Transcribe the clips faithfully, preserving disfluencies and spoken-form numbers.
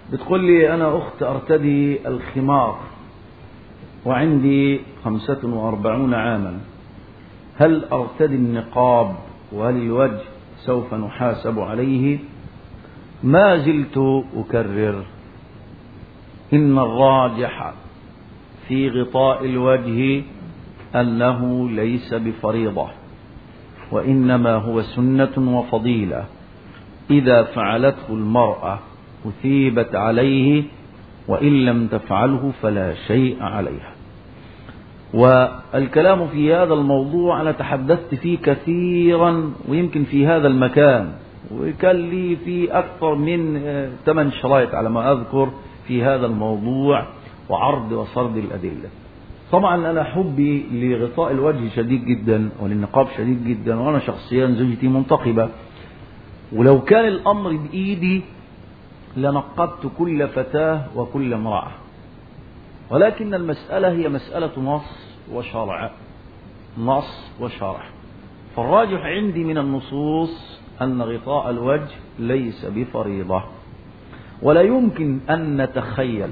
بتقول لي أنا أخت أرتدي الخمار وعندي خمسة وأربعون عاما، هل أرتدي النقاب وهل الوجه سوف نحاسب عليه؟ ما زلت أكرر إن الراجح في غطاء الوجه أنه ليس بفريضة، وإنما هو سنة وفضيلة، إذا فعلته المرأة أثيبت عليه، وإن لم تفعله فلا شيء عليها. والكلام في هذا الموضوع أنا تحدثت فيه كثيرا، ويمكن في هذا المكان، وكان لي في أكثر من ثمان شرايط على ما أذكر في هذا الموضوع وعرض وسرد الأدلة. طبعا أنا حبي لغطاء الوجه شديد جدا وللنقاب شديد جدا، وأنا شخصيا زوجتي منتقبة، ولو كان الأمر بإيدي لنقبت كل فتاة وكل امرأة، ولكن المسألة هي مسألة نص وشرع، نص وشرع. فالراجح عندي من النصوص أن غطاء الوجه ليس بفريضة، ولا يمكن أن نتخيل،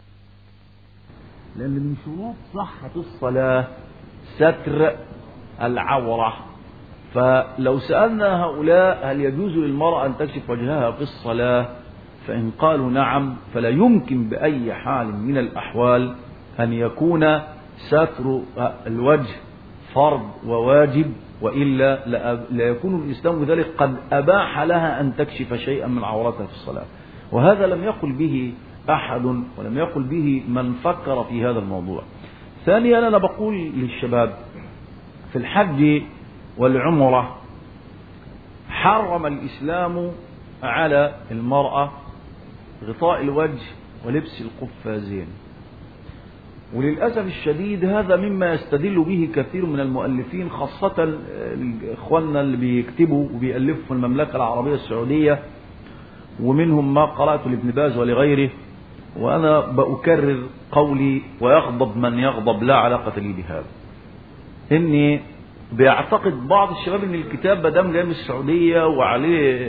لأن من شروط صحة الصلاة ستر العورة. فلو سألنا هؤلاء هل يجوز للمرأة أن تكشف وجهها في الصلاة، فإن قالوا نعم، فلا يمكن بأي حال من الأحوال أن يكون ستر الوجه فرض وواجب، وإلا لا يكون الإسلام بذلك قد أباح لها أن تكشف شيئا من عورتها في الصلاة. وهذا لم يقل به أحد، ولم يقل به من فكر في هذا الموضوع. ثانيا، أنا بقول للشباب في الحج والعمرة حرم الإسلام على المرأة غطاء الوجه ولبس القفازين، وللأسف الشديد هذا مما يستدل به كثير من المؤلفين، خاصة إخواننا اللي بيكتبوا وبيألفوا في المملكة العربية السعودية، ومنهم ما قرأت لابن باز ولغيره. وأنا بأكرر قولي ويغضب من يغضب، لا علاقة لي بهذا، إني بيعتقد بعض الشباب إن الكتاب بدم جاي من السعودية وعليه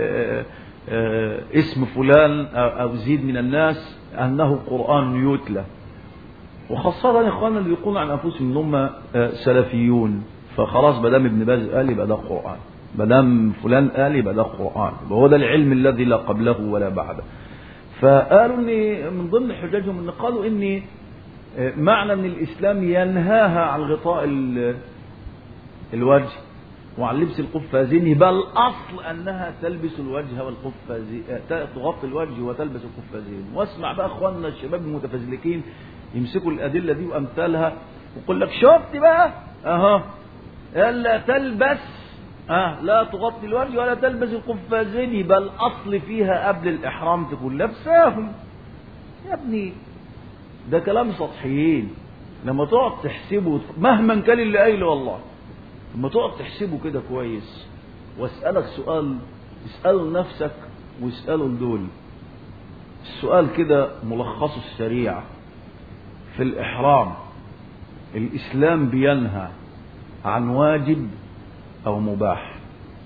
اسم فلان أو زيد من الناس أنه قرآن يتلى، وخاصة إخواننا اللي يقولون عن أنفسهم أنهم سلفيون، فخلاص بدم ابن باز قال يبقى ده قرآن، بدم فلان قال يبقى ده قرآن، وهو ده العلم الذي لا قبله ولا بعده. فقالوا إن من ضمن حججهم إن قالوا إن معنى أن الإسلام ينهاها عن غطاء الوجه وعن لبس القفازين، بل الأصل أنها تلبس الوجه والقفازين، تغطي الوجه وتلبس القفازين. واسمع بقى أخواننا الشباب المتفزلكين يمسكوا الأدلة دي وأمثالها ويقول لك شفت بقى أها ألا تلبس أه لا تغطي الوجه ولا تلبس القفازين، بل الأصل فيها قبل الإحرام تكون لابساهم. يا ابني ده كلام سطحيين، لما تقعد تحسبه مهما كان اللي قايله والله، لما تقعد تحسبه كده كويس، واسألك سؤال اسأله لنفسك واسأله لدول. السؤال كده ملخصه السريع: في الإحرام الإسلام بينهى عن واجب أو مباح؟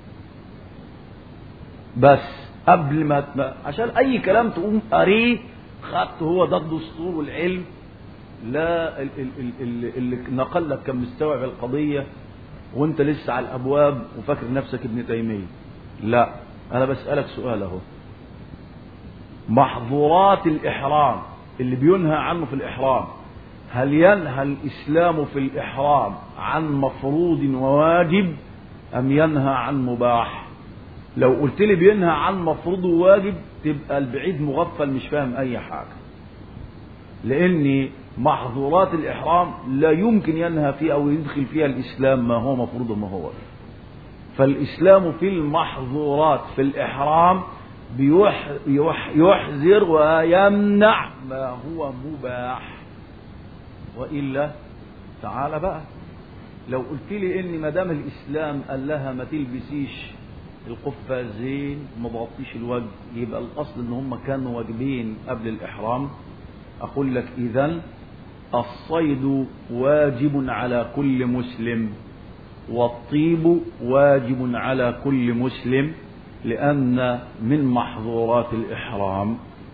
بس قبل ما عشان أي كلام تقوم قريه خدت هو ده الدستور والعلم، لا اللي نقل لك كان مستوعب القضية وانت لسه على الأبواب وفاكر نفسك ابن تيمية. لا، أنا بسألك سؤال اهو: محظورات الإحرام اللي بينهى عنه في الإحرام، هل ينهى الإسلام في الإحرام عن مفروض وواجب أم ينهى عن مباح؟ لو قلت لي بينهى عن مفروض وواجب تبقى البعيد مغفل مش فاهم أي حاجة، لأن محظورات الإحرام لا يمكن ينهى فيها أو يدخل فيها الإسلام ما هو مفروض وما هو واجب. فالإسلام في المحظورات في الإحرام بيح يح يحذر ويمنع ما هو مباح. وإلا تعال بقى لو قلت لي إن ما دام الإسلام قال لها ما تلبسيش القفازين ما تغطيش الوجه، يبقى الأصل إن هم كانوا واجبين قبل الإحرام، أقول لك إذن الصيد واجب على كل مسلم، والطيب واجب على كل مسلم، لأن من محظورات الإحرام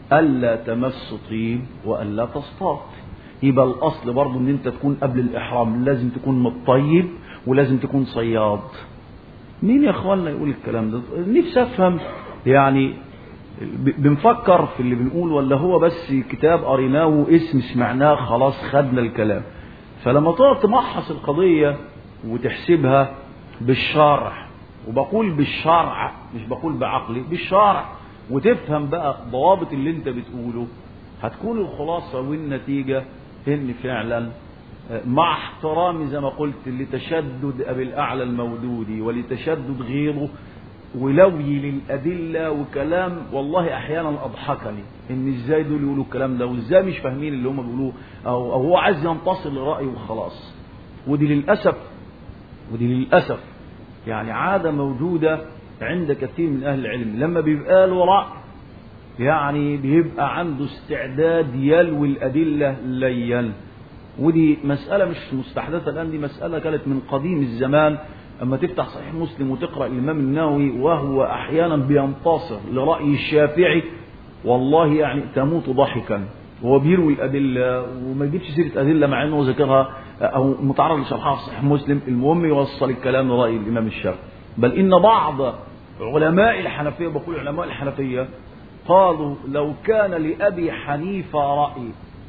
ألا تمس طيب وألا تصطاد. يبقى الأصل برضو ان انت تكون قبل الإحرام لازم تكون متطيب ولازم تكون صياد. مين يا اخوانا يقول الكلام ده؟ نفسي افهم يعني بنفكر في اللي بنقول ولا هو بس كتاب قريناه واسم سمعناه خلاص خدنا الكلام. فلما تقعد تمحص القضية وتحسبها بالشرع، وبقول بالشرع مش بقول بعقلي، بالشرع، وتفهم بقى ضوابط اللي انت بتقوله، هتكون الخلاصة والنتيجة ان فعلا مع احترامي زي ما قلت لتشدد أبي الأعلى المودودي ولتشدد غيره ولوي للأدلة وكلام والله أحيانا أضحكني إن إزاي دول يقولوا الكلام ده وإزاي مش فاهمين اللي هم بيقولوه، أو, أو هو عايز ينتصر لرأيه وخلاص. ودي للأسف ودي للأسف يعني عادة موجودة عند كثير من أهل العلم، لما بيبقى له رأي يعني بيبقى عنده استعداد يلوي الأدلة ليا. ودي مسألة مش مستحدثة الآن، دي مسألة كانت من قديم الزمان. أما تفتح صحيح مسلم وتقرأ الإمام النووي وهو أحيانا بينتصر لرأي الشافعي والله يعني تموت ضحكا، وهو بيروي الأدلة وما يجيبش سيرة أدلة مع أنه ذكرها أو متعرض لشرحها في صحيح مسلم، المهم يوصل الكلام لرأي الإمام الشافعي. بل إن بعض علماء الحنفية، بقول علماء الحنفية، قالوا لو كان لأبي حنيفة رأي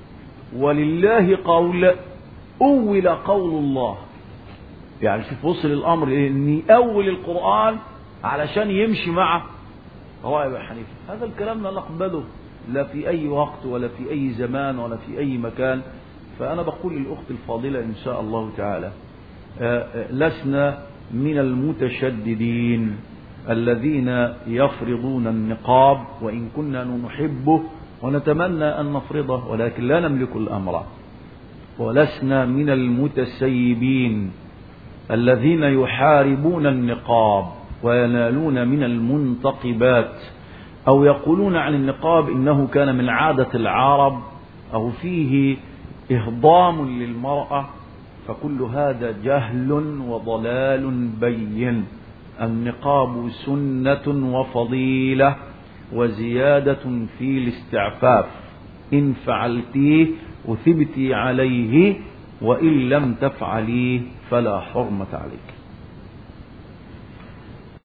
ولله قول أول قول الله. يعني شوف وصل الأمر إن أول القرآن علشان يمشي مع رأي أبي حنيفة. هذا الكلام لا نقبله لا في أي وقت ولا في أي زمان ولا في أي مكان. فأنا بقول للأخت الفاضلة إن شاء الله تعالى لسنا من المتشددين الذين يفرضون النقاب، وإن كنا نحبه ونتمنى أن نفرضه ولكن لا نملك الأمر. ولسنا من المتسيبين الذين يحاربون النقاب وينالون من المنتقبات أو يقولون عن النقاب إنه كان من عادة العرب أو فيه إهضام للمرأة. فكل هذا جهل وضلال بين. النقاب سنة وفضيلة وزيادة في الاستعفاف، إن فعلتيه أثبتي عليه وإن لم تفعليه فلا حرمة عليك.